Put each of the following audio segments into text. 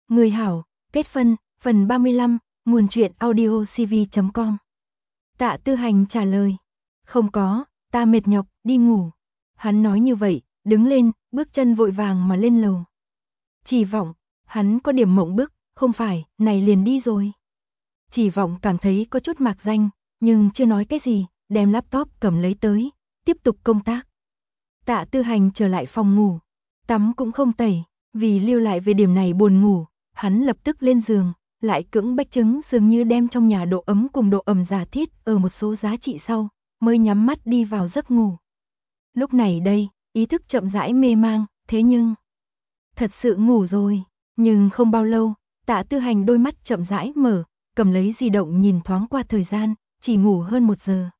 Người hảo, kết phân, phần 35, nguồn truyện audio cv.com. Tạ Tư Hành trả lời. Không có, ta mệt nhọc, đi ngủ. Hắn nói như vậy, đứng lên, bước chân vội vàng mà lên lầu. Chỉ Vọng, hắn có điểm mộng bức, không phải, này liền đi rồi. Chỉ Vọng cảm thấy có chút mạc danh, nhưng chưa nói cái gì, đem laptop cầm lấy tới, tiếp tục công tác. Tạ Tư Hành trở lại phòng ngủ, tắm cũng không tẩy, vì lưu lại về điểm này buồn ngủ, hắn lập tức lên giường, lại cưỡng bách chứng dường như đem trong nhà độ ấm cùng độ ẩm giả thiết ở một số giá trị sau, mới nhắm mắt đi vào giấc ngủ. Lúc này đây, ý thức chậm rãi mê mang, thế nhưng thật sự ngủ rồi, nhưng không bao lâu, Tạ Tư Hành đôi mắt chậm rãi mở, cầm lấy di động nhìn thoáng qua thời gian, chỉ ngủ hơn 1 giờ.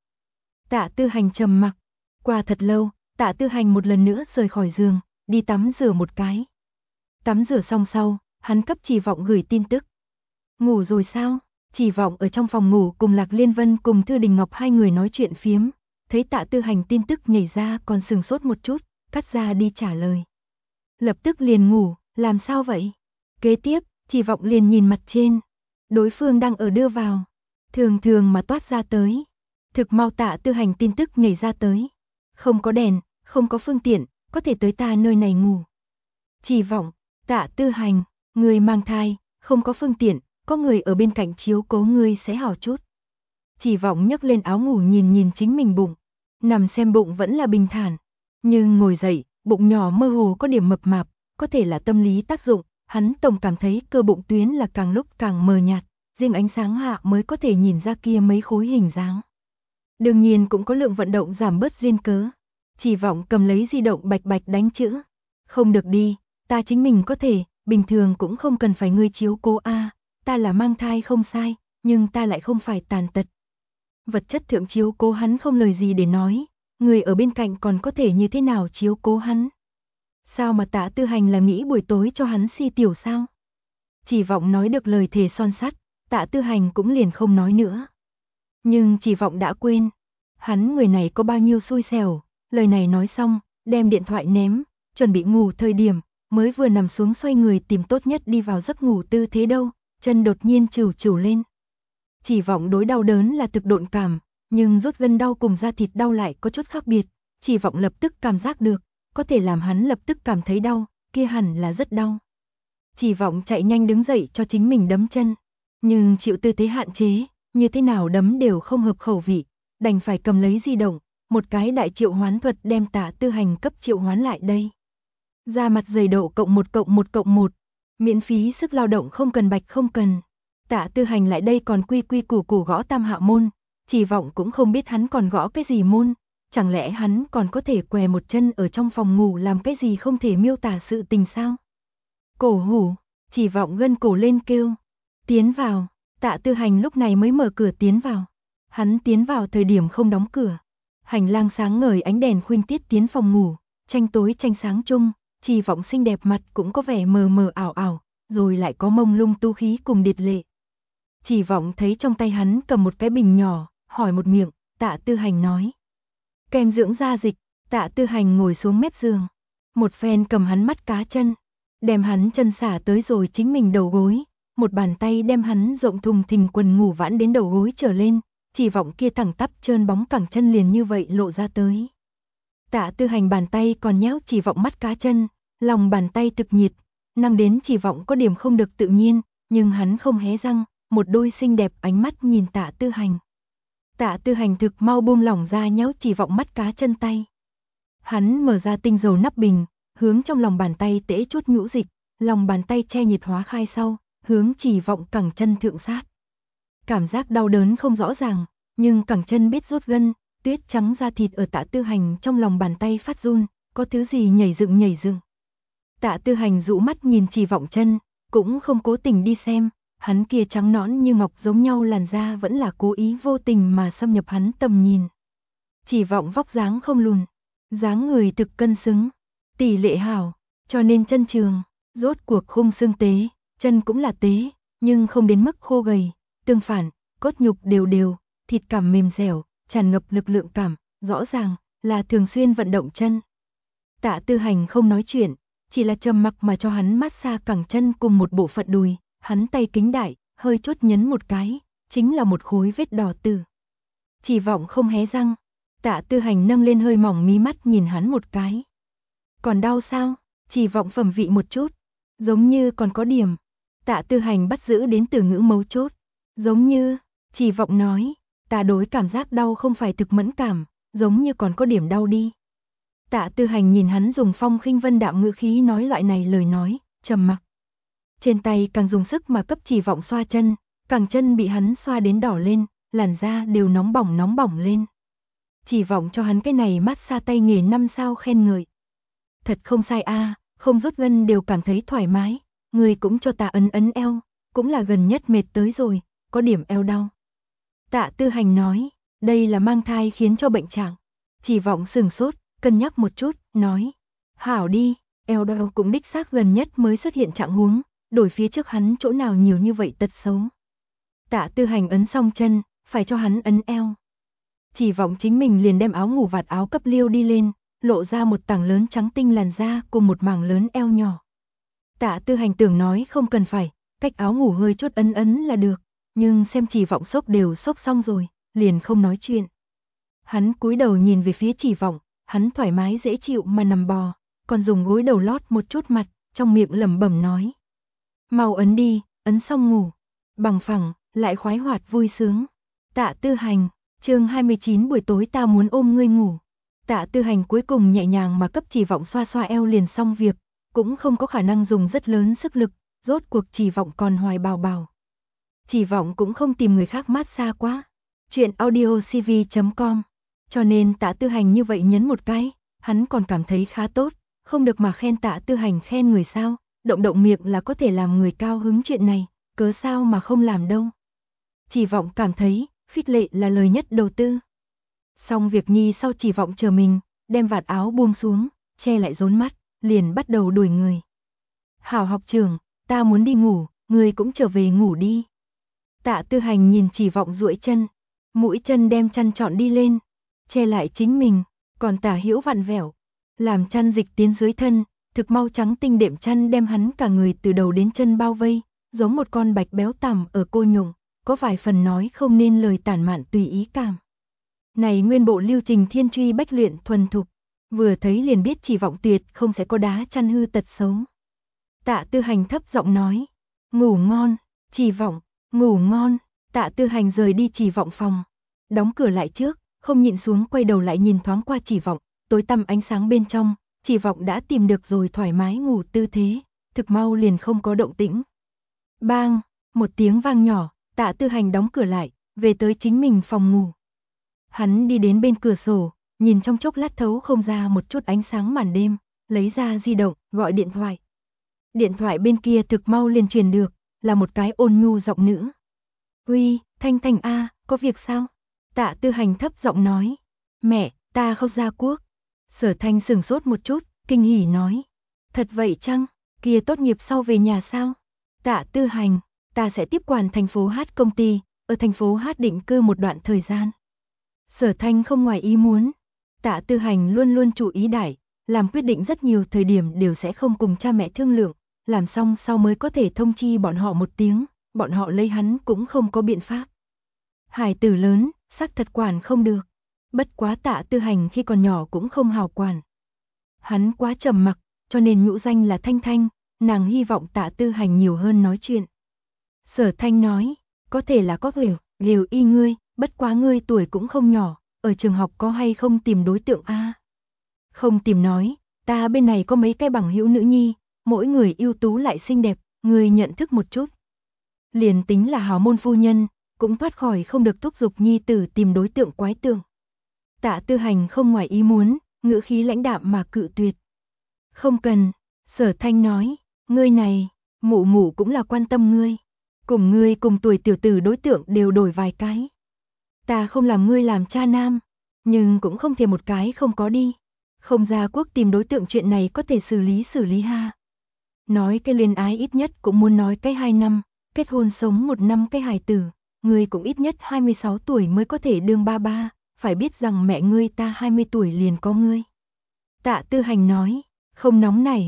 Tạ Tư Hành trầm mặc, qua thật lâu, Tạ Tư Hành một lần nữa rời khỏi giường, đi tắm rửa một cái. Tắm rửa xong sau, hắn cấp Chỉ Vọng gửi tin tức. Ngủ rồi sao? Chỉ Vọng ở trong phòng ngủ cùng Lạc Liên Vân cùng Thư Đình Ngọc hai người nói chuyện phiếm, thấy Tạ Tư Hành tin tức nhảy ra còn sừng sốt một chút, cắt ra đi trả lời. Lập tức liền ngủ, làm sao vậy? Kế tiếp, Chỉ Vọng liền nhìn mặt trên. Đối phương đang ở đưa vào. Thường thường mà toát ra tới. Thực mau Tạ Tư Hành tin tức nhảy ra tới. Không có đèn, không có phương tiện, có thể tới ta nơi này ngủ. Chỉ Vọng, Tạ Tư Hành, người mang thai, không có phương tiện, có người ở bên cạnh chiếu cố ngươi sẽ hảo chút. Chỉ Vọng nhấc lên áo ngủ nhìn nhìn chính mình bụng. Nằm xem bụng vẫn là bình thản. Nhưng ngồi dậy, bụng nhỏ mơ hồ có điểm mập mạp, có thể là tâm lý tác dụng, hắn tổng cảm thấy cơ bụng tuyến là càng lúc càng mờ nhạt, riêng ánh sáng hạ mới có thể nhìn ra kia mấy khối hình dáng. Đương nhiên cũng có lượng vận động giảm bớt duyên cớ. Chỉ Vọng cầm lấy di động bạch bạch đánh chữ. Không được đi, ta chính mình có thể, bình thường cũng không cần phải ngươi chiếu cố a, ta là mang thai không sai, nhưng ta lại không phải tàn tật. Vật chất thượng chiếu cố hắn không lời gì để nói, người ở bên cạnh còn có thể như thế nào chiếu cố hắn. Sao mà Tạ Tư Hành là nghĩ buổi tối cho hắn si tiểu sao? Chỉ Vọng nói được lời thề son sắt, Tạ Tư Hành cũng liền không nói nữa. Nhưng Chỉ Vọng đã quên, hắn người này có bao nhiêu xui xẻo, lời này nói xong, đem điện thoại ném, chuẩn bị ngủ thời điểm, mới vừa nằm xuống xoay người tìm tốt nhất đi vào giấc ngủ tư thế đâu, chân đột nhiên chửu chửu lên. Chỉ Vọng đối đau đớn là thực độn cảm, nhưng rút gân đau cùng da thịt đau lại có chút khác biệt, Chỉ Vọng lập tức cảm giác được, có thể làm hắn lập tức cảm thấy đau, kia hẳn là rất đau. Chỉ Vọng chạy nhanh đứng dậy cho chính mình đấm chân, nhưng chịu tư thế hạn chế, như thế nào đấm đều không hợp khẩu vị, đành phải cầm lấy di động, một cái đại triệu hoán thuật đem Tạ Tư Hành cấp triệu hoán lại đây. Da mặt dày độ +1+1+1, miễn phí sức lao động không cần bạch không cần. Tạ Tư Hành lại đây còn quy quy củ củ gõ tam hạ môn, Chỉ Vọng cũng không biết hắn còn gõ cái gì môn, chẳng lẽ hắn còn có thể què một chân ở trong phòng ngủ làm cái gì không thể miêu tả sự tình sao? Cổ hủ, Chỉ Vọng gân cổ lên kêu, tiến vào, Tạ Tư Hành lúc này mới mở cửa tiến vào. Hắn tiến vào thời điểm không đóng cửa. Hành lang sáng ngời ánh đèn khuynh tiết tiến phòng ngủ, tranh tối tranh sáng chung, Chỉ Vọng xinh đẹp mặt cũng có vẻ mờ mờ ảo ảo, rồi lại có mông lung tu khí cùng điệt lệ. Chỉ Vọng thấy trong tay hắn cầm một cái bình nhỏ, hỏi một miệng, Tạ Tư Hành nói. Kem dưỡng da dịch, Tạ Tư Hành ngồi xuống mép giường, một phen cầm hắn mắt cá chân, đem hắn chân xả tới rồi chính mình đầu gối, một bàn tay đem hắn rộng thùng thình quần ngủ vãn đến đầu gối trở lên, Chỉ Vọng kia thẳng tắp trơn bóng cẳng chân liền như vậy lộ ra tới. Tạ Tư Hành bàn tay còn nhéo Chỉ Vọng mắt cá chân, lòng bàn tay thực nhiệt, năng đến Chỉ Vọng có điểm không được tự nhiên, nhưng hắn không hé răng, một đôi xinh đẹp ánh mắt nhìn Tạ Tư Hành. Tạ Tư Hành thực mau buông lỏng ra nhéo Chỉ Vọng mắt cá chân tay. Hắn mở ra tinh dầu nắp bình, hướng trong lòng bàn tay tễ chút nhũ dịch, lòng bàn tay che nhiệt hóa khai sau, hướng Chỉ Vọng cẳng chân thượng sát. Cảm giác đau đớn không rõ ràng, nhưng cẳng chân biết rút gân, tuyết trắng da thịt ở Tạ Tư Hành trong lòng bàn tay phát run, có thứ gì nhảy dựng nhảy dựng. Tạ Tư Hành dụ mắt nhìn Chỉ Vọng chân, cũng không cố tình đi xem, hắn kia trắng nõn như ngọc giống nhau làn da vẫn là cố ý vô tình mà xâm nhập hắn tầm nhìn. Chỉ Vọng vóc dáng không lùn, dáng người thực cân xứng, tỷ lệ hảo, cho nên chân trường, rốt cuộc khung xương tế, chân cũng là tế, nhưng không đến mức khô gầy, tương phản, cốt nhục đều đều, thịt cảm mềm dẻo, tràn ngập lực lượng cảm, rõ ràng là thường xuyên vận động chân. Tạ Tư Hành không nói chuyện, chỉ là trầm mặc mà cho hắn massage cẳng chân cùng một bộ phận đùi, hắn tay kính đại, hơi chốt nhấn một cái, chính là một khối vết đỏ từ. Chỉ vọng không hé răng, Tạ Tư Hành nâng lên hơi mỏng mí mắt nhìn hắn một cái. Còn đau sao? Chỉ vọng phẩm vị một chút, giống như còn có điểm. Tạ Tư Hành bắt giữ đến từ ngữ mấu chốt, giống như, chỉ vọng nói, ta đối cảm giác đau không phải thực mẫn cảm, giống như còn có điểm đau đi. Tạ Tư Hành nhìn hắn dùng phong khinh vân đạm ngữ khí nói loại này lời nói, trầm mặc. Trên tay càng dùng sức mà cấp chỉ vọng xoa chân, cẳng chân bị hắn xoa đến đỏ lên, làn da đều nóng bỏng lên. Chỉ vọng cho hắn cái này massage tay nghề 5 sao khen ngợi. Thật không sai a, không rút gân đều cảm thấy thoải mái, người cũng cho ta ấn ấn eo, cũng là gần nhất mệt tới rồi, có điểm eo đau. Tạ Tư Hành nói, đây là mang thai khiến cho bệnh trạng. Chỉ vọng sừng sốt, cân nhắc một chút, nói, hảo đi, eo đau cũng đích xác gần nhất mới xuất hiện trạng huống, đổi phía trước hắn chỗ nào nhiều như vậy tật xấu. Tạ Tư Hành ấn xong chân, phải cho hắn ấn eo. Chỉ vọng chính mình liền đem áo ngủ vạt áo cấp liêu đi lên, lộ ra một tảng lớn trắng tinh làn da cùng một mảng lớn eo nhỏ. Tạ Tư Hành tưởng nói không cần phải, cách áo ngủ hơi chốt ấn ấn là được, nhưng xem chỉ vọng sốc đều sốc xong rồi, liền không nói chuyện. Hắn cúi đầu nhìn về phía chỉ vọng, hắn thoải mái dễ chịu mà nằm bò, còn dùng gối đầu lót một chút mặt, trong miệng lẩm bẩm nói. Mau ấn đi, ấn xong ngủ. Bằng phẳng, lại khoái hoạt vui sướng. Tạ Tư Hành, chương 29 buổi tối ta muốn ôm ngươi ngủ. Tạ Tư Hành cuối cùng nhẹ nhàng mà cấp chỉ vọng xoa xoa eo liền xong việc, cũng không có khả năng dùng rất lớn sức lực, rốt cuộc chỉ vọng còn hoài bào bào. Chỉ vọng cũng không tìm người khác massage quá. Chuyện audiocv.com. Cho nên Tạ Tư Hành như vậy nhấn một cái, hắn còn cảm thấy khá tốt, không được mà khen Tạ Tư Hành khen người sao, động miệng là có thể làm người cao hứng chuyện này, cớ sao mà không làm đâu. Chỉ vọng cảm thấy, khích lệ là lời nhất đầu tư. Xong việc nhi sau chỉ vọng chờ mình, đem vạt áo buông xuống, che lại rốn mắt, liền bắt đầu đuổi người. Hảo học trưởng, ta muốn đi ngủ, người cũng trở về ngủ đi. Tạ Tư Hành nhìn chỉ vọng duỗi chân, mũi chân đem chăn trọn đi lên, che lại chính mình, còn tả hữu vặn vẹo, làm chăn dịch tiến dưới thân, thực mau trắng tinh đệm chăn đem hắn cả người từ đầu đến chân bao vây, giống một con bạch béo tằm ở cô nhung, có vài phần nói không nên lời tản mạn tùy ý cảm. Này nguyên bộ lưu trình thiên truy bách luyện thuần thục, vừa thấy liền biết chỉ vọng tuyệt không sẽ có đá chăn hư tật xấu. Tạ Tư Hành thấp giọng nói, ngủ ngon, chỉ vọng, ngủ ngon. Tạ Tư Hành rời đi chỉ vọng phòng, đóng cửa lại trước, không nhịn xuống quay đầu lại nhìn thoáng qua chỉ vọng, tối tăm ánh sáng bên trong, chỉ vọng đã tìm được rồi thoải mái ngủ tư thế, thực mau liền không có động tĩnh. Bang, một tiếng vang nhỏ, Tạ Tư Hành đóng cửa lại, về tới chính mình phòng ngủ. Hắn đi đến bên cửa sổ, nhìn trong chốc lát thấu không ra một chút ánh sáng màn đêm, lấy ra di động, gọi điện thoại. Điện thoại bên kia thực mau liền truyền được, là một cái ôn nhu giọng nữ. Uy, Thanh Thanh a, có việc sao? Tạ Tư Hành thấp giọng nói. Mẹ, ta không ra quốc. Sở Thanh sửng sốt một chút, kinh hỉ nói. Thật vậy chăng? Kia tốt nghiệp sau về nhà sao? Tạ Tư Hành, ta sẽ tiếp quản thành phố Hát công ty, ở thành phố Hát định cư một đoạn thời gian. Sở Thanh không ngoài ý muốn. Tạ Tư Hành luôn luôn chú ý đại, làm quyết định rất nhiều thời điểm đều sẽ không cùng cha mẹ thương lượng, làm xong sau mới có thể thông chi bọn họ một tiếng, bọn họ lấy hắn cũng không có biện pháp. Hải tử lớn, xác thật quản không được. Bất quá Tạ Tư Hành khi còn nhỏ cũng không hào quản. Hắn quá trầm mặc, cho nên nhũ danh là Thanh Thanh, nàng hy vọng Tạ Tư Hành nhiều hơn nói chuyện. Sở Thanh nói, có thể là có hiểu y ngươi, bất quá ngươi tuổi cũng không nhỏ, ở trường học có hay không tìm đối tượng a? Không tìm nói, ta bên này có mấy cái bằng hữu nữ nhi, mỗi người ưu tú lại xinh đẹp, ngươi nhận thức một chút. Liền tính là hào môn phu nhân, cũng thoát khỏi không được thúc giục nhi tử tìm đối tượng quái tưởng. Tạ Tư Hành không ngoài ý muốn, ngữ khí lãnh đạm mà cự tuyệt. Không cần, Sở Thanh nói, ngươi này, mụ mụ cũng là quan tâm ngươi. Cùng ngươi cùng tuổi tiểu tử đối tượng đều đổi vài cái. Ta không làm ngươi làm cha nam, nhưng cũng không thể một cái không có đi. Không ra quốc tìm đối tượng chuyện này có thể xử lý ha. Nói cái liên ái ít nhất cũng muốn nói cái 2 năm, kết hôn sống 1 năm cái hài tử, ngươi cũng ít nhất 26 tuổi mới có thể đương ba ba, phải biết rằng mẹ ngươi ta 20 tuổi liền có ngươi. Tạ Tư Hành nói, không nóng này.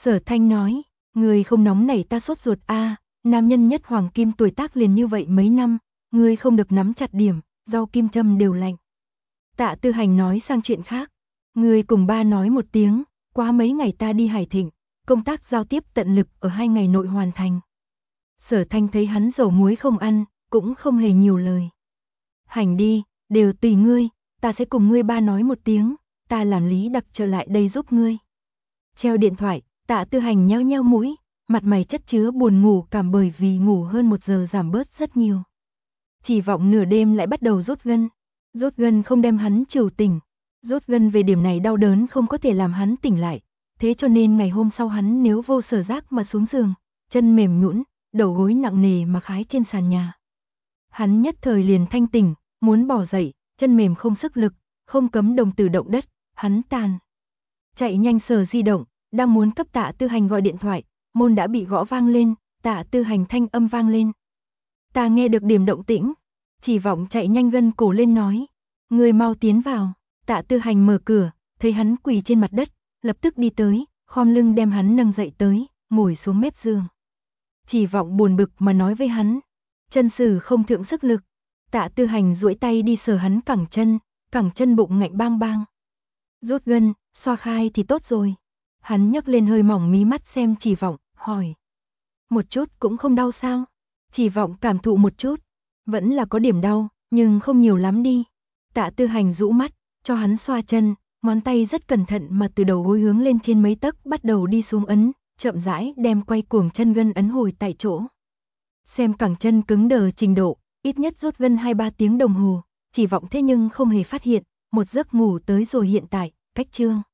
Sở Thanh nói, ngươi không nóng nảy ta sốt ruột a, nam nhân nhất hoàng kim tuổi tác liền như vậy mấy năm, ngươi không được nắm chặt điểm, rau kim châm đều lạnh. Tạ Tư Hành nói sang chuyện khác, ngươi cùng ba nói một tiếng, qua mấy ngày ta đi Hải Thịnh, công tác giao tiếp tận lực ở 2 ngày nội hoàn thành. Sở Thanh thấy hắn dầu muối không ăn, cũng không hề nhiều lời. Hành đi, đều tùy ngươi, ta sẽ cùng ngươi ba nói một tiếng, ta làm Lý Đặc trở lại đây giúp ngươi. Treo điện thoại, Tạ Tư Hành nheo nheo mũi, mặt mày chất chứa buồn ngủ cảm bởi vì ngủ hơn 1 giờ giảm bớt rất nhiều. Chỉ vọng nửa đêm lại bắt đầu rút gân không đem hắn trừ tỉnh, rút gân về điểm này đau đớn không có thể làm hắn tỉnh lại, thế cho nên ngày hôm sau hắn nếu vô sở giác mà xuống giường, chân mềm nhũn, đầu gối nặng nề mà khái trên sàn nhà. Hắn nhất thời liền thanh tỉnh, muốn bỏ dậy, chân mềm không sức lực, không cấm đồng tử động đất, hắn tàn. Chạy nhanh sờ di động, đang muốn cấp Tạ Tư Hành gọi điện thoại, môn đã bị gõ vang lên, Tạ Tư Hành thanh âm vang lên. Ta nghe được điểm động tĩnh, Chỉ vọng chạy nhanh gân cổ lên nói, người mau tiến vào. Tạ Tư Hành mở cửa, thấy hắn quỳ trên mặt đất, lập tức đi tới, khom lưng đem hắn nâng dậy tới, ngồi xuống mép giường. Chỉ vọng buồn bực mà nói với hắn, chân sử không thượng sức lực. Tạ Tư Hành duỗi tay đi sờ hắn cẳng chân bụng ngạnh bang bang. Rút gân, xoa khai thì tốt rồi. Hắn nhấc lên hơi mỏng mí mắt xem Chỉ vọng, hỏi. Một chút cũng không đau sao? Chỉ vọng cảm thụ một chút, vẫn là có điểm đau, nhưng không nhiều lắm đi. Tạ Tư Hành rũ mắt, cho hắn xoa chân, ngón tay rất cẩn thận mà từ đầu gối hướng lên trên mấy tấc bắt đầu đi xuống ấn, chậm rãi đem quay cuồng chân gân ấn hồi tại chỗ. Xem cẳng chân cứng đờ trình độ, ít nhất rút gân 2-3 tiếng đồng hồ, Chỉ vọng thế nhưng không hề phát hiện, một giấc ngủ tới rồi hiện tại, cách chương.